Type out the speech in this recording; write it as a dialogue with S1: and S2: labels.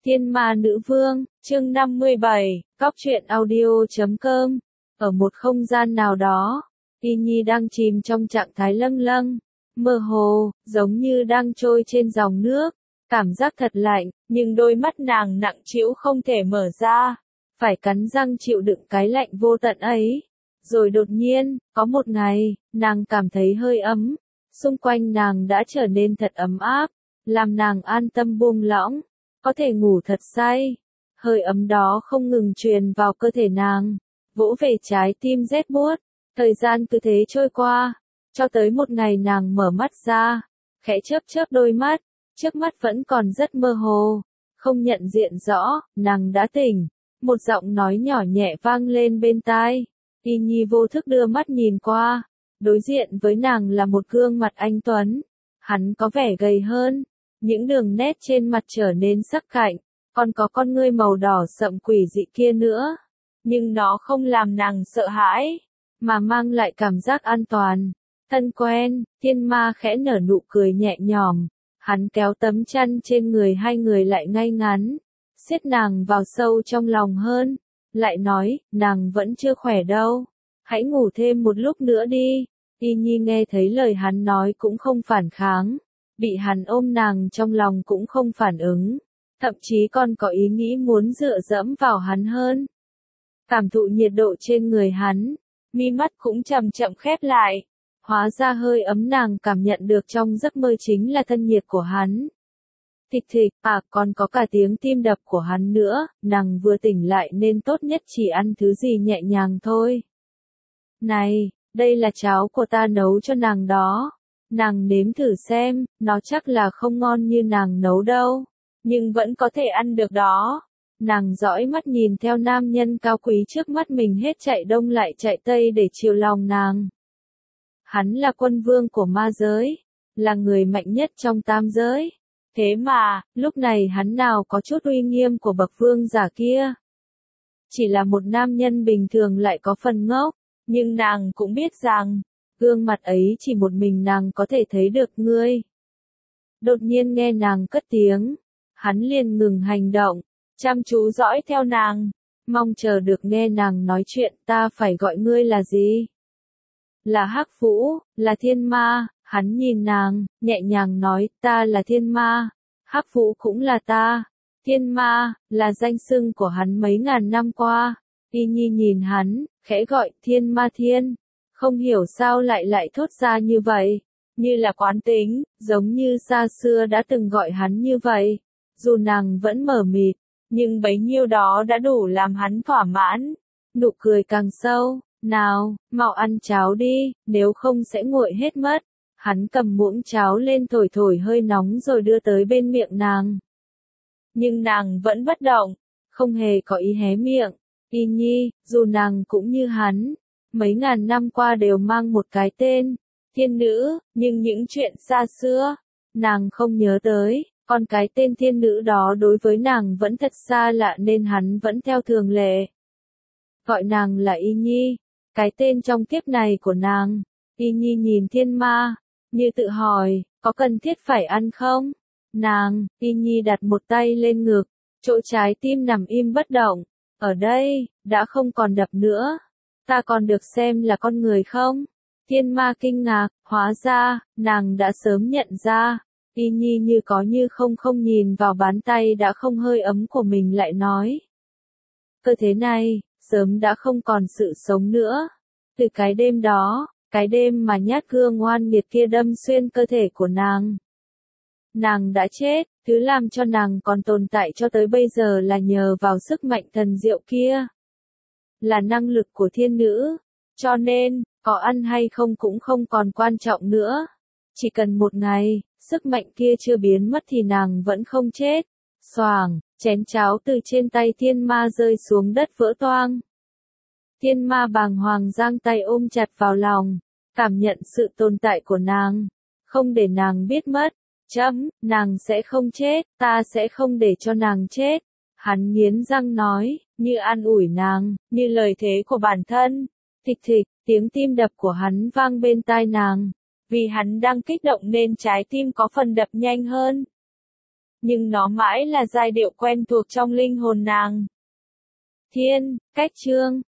S1: Thiên Ma Nữ Vương, chương 57, Cóc truyện audio.com. Ở một không gian nào đó, Y Nhi đang chìm trong trạng thái lâng lâng, mơ hồ, giống như đang trôi trên dòng nước. Cảm giác thật lạnh, nhưng đôi mắt nàng nặng trĩu không thể mở ra, phải cắn răng chịu đựng cái lạnh vô tận ấy. Rồi đột nhiên, có một ngày, nàng cảm thấy hơi ấm, xung quanh nàng đã trở nên thật ấm áp, làm nàng an tâm buông lỏng, có thể ngủ thật say. Hơi ấm đó không ngừng truyền vào cơ thể nàng, vỗ về trái tim rét buốt. Thời gian cứ thế trôi qua, cho tới một ngày nàng mở mắt ra, khẽ chớp chớp đôi mắt, trước mắt vẫn còn rất mơ hồ, không nhận diện rõ, nàng đã tỉnh. Một giọng nói nhỏ nhẹ vang lên bên tai. Y Nhi vô thức đưa mắt nhìn qua, đối diện với nàng là một gương mặt anh tuấn. Hắn có vẻ gầy hơn, những đường nét trên mặt trở nên sắc cạnh, còn có con ngươi màu đỏ sậm quỷ dị kia nữa. Nhưng nó không làm nàng sợ hãi, mà mang lại cảm giác an toàn, thân quen. Thiên Ma khẽ nở nụ cười nhẹ nhõm, hắn kéo tấm chăn trên người hai người lại ngay ngắn, siết nàng vào sâu trong lòng hơn, lại nói, nàng vẫn chưa khỏe đâu, hãy ngủ thêm một lúc nữa đi. Y Nhi nghe thấy lời hắn nói cũng không phản kháng, bị hắn ôm nàng trong lòng cũng không phản ứng, thậm chí còn có ý nghĩ muốn dựa dẫm vào hắn hơn. Cảm thụ nhiệt độ trên người hắn, mi mắt cũng chậm chậm khép lại, hóa ra hơi ấm nàng cảm nhận được trong giấc mơ chính là thân nhiệt của hắn. Thịch thịch, còn có cả tiếng tim đập của hắn nữa. Nàng vừa tỉnh lại nên tốt nhất chỉ ăn thứ gì nhẹ nhàng thôi. Này, đây là cháo của ta nấu cho nàng đó. Nàng nếm thử xem, nó chắc là không ngon như nàng nấu đâu, nhưng vẫn có thể ăn được đó. Nàng dõi mắt nhìn theo nam nhân cao quý trước mắt mình hết chạy đông lại chạy tây để chiều lòng nàng. Hắn là quân vương của ma giới, là người mạnh nhất trong tam giới. Thế mà, lúc này hắn nào có chút uy nghiêm của bậc vương giả kia. Chỉ là một nam nhân bình thường lại có phần ngốc, nhưng nàng cũng biết rằng, gương mặt ấy chỉ một mình nàng có thể thấy được ngươi. Đột nhiên nghe nàng cất tiếng, hắn liền ngừng hành động, chăm chú dõi theo nàng, mong chờ được nghe nàng nói chuyện. Ta phải gọi ngươi là gì? Là Hắc Vũ, là Thiên Ma. Hắn nhìn nàng, nhẹ nhàng nói, ta là Thiên Ma, Hắc Vũ cũng là ta. Thiên Ma, là danh xưng của hắn mấy ngàn năm qua. Y Nhi nhìn hắn, khẽ gọi, Thiên Ma Thiên. Không hiểu sao lại thốt ra như vậy, như là quán tính, giống như xa xưa đã từng gọi hắn như vậy. Dù nàng vẫn mờ mịt, nhưng bấy nhiêu đó đã đủ làm hắn thỏa mãn. Nụ cười càng sâu, nào, mau ăn cháo đi, nếu không sẽ nguội hết mất. Hắn cầm muỗng cháo lên thổi thổi hơi nóng rồi đưa tới bên miệng nàng. Nhưng nàng vẫn bất động, không hề có ý hé miệng. Y Nhi, dù nàng cũng như hắn, mấy ngàn năm qua đều mang một cái tên, thiên nữ, nhưng những chuyện xa xưa, nàng không nhớ tới, còn cái tên thiên nữ đó đối với nàng vẫn thật xa lạ nên hắn vẫn theo thường lệ. Gọi nàng là Y Nhi, cái tên trong kiếp này của nàng. Y Nhi nhìn Thiên Ma, như tự hỏi, có cần thiết phải ăn không? Nàng, Y Nhi đặt một tay lên ngực, chỗ trái tim nằm im bất động. Ở đây, đã không còn đập nữa. Ta còn được xem là con người không? Thiên Ma kinh ngạc, hóa ra, nàng đã sớm nhận ra. Y Nhi như có như không nhìn vào bàn tay đã không hơi ấm của mình lại nói. Cơ thể này, sớm đã không còn sự sống nữa. Từ cái đêm đó, cái đêm mà nhát gươm oan nghiệt kia đâm xuyên cơ thể của nàng. Nàng đã chết, thứ làm cho nàng còn tồn tại cho tới bây giờ là nhờ vào sức mạnh thần diệu kia. Là năng lực của thiên nữ, cho nên, có ăn hay không cũng không còn quan trọng nữa. Chỉ cần một ngày, sức mạnh kia chưa biến mất thì nàng vẫn không chết. Xoàng, chén cháo từ trên tay Thiên Ma rơi xuống đất vỡ toang. Thiên Ma bàng hoàng giang tay ôm chặt vào lòng, cảm nhận sự tồn tại của nàng, không để nàng biết mất. Nàng sẽ không chết, ta sẽ không để cho nàng chết. Hắn nghiến răng nói, như an ủi nàng, như lời thế của bản thân. Thịch thịch, tiếng tim đập của hắn vang bên tai nàng. Vì hắn đang kích động nên trái tim có phần đập nhanh hơn. nhưng nó mãi là giai điệu quen thuộc trong linh hồn nàng. Thiên, cách chương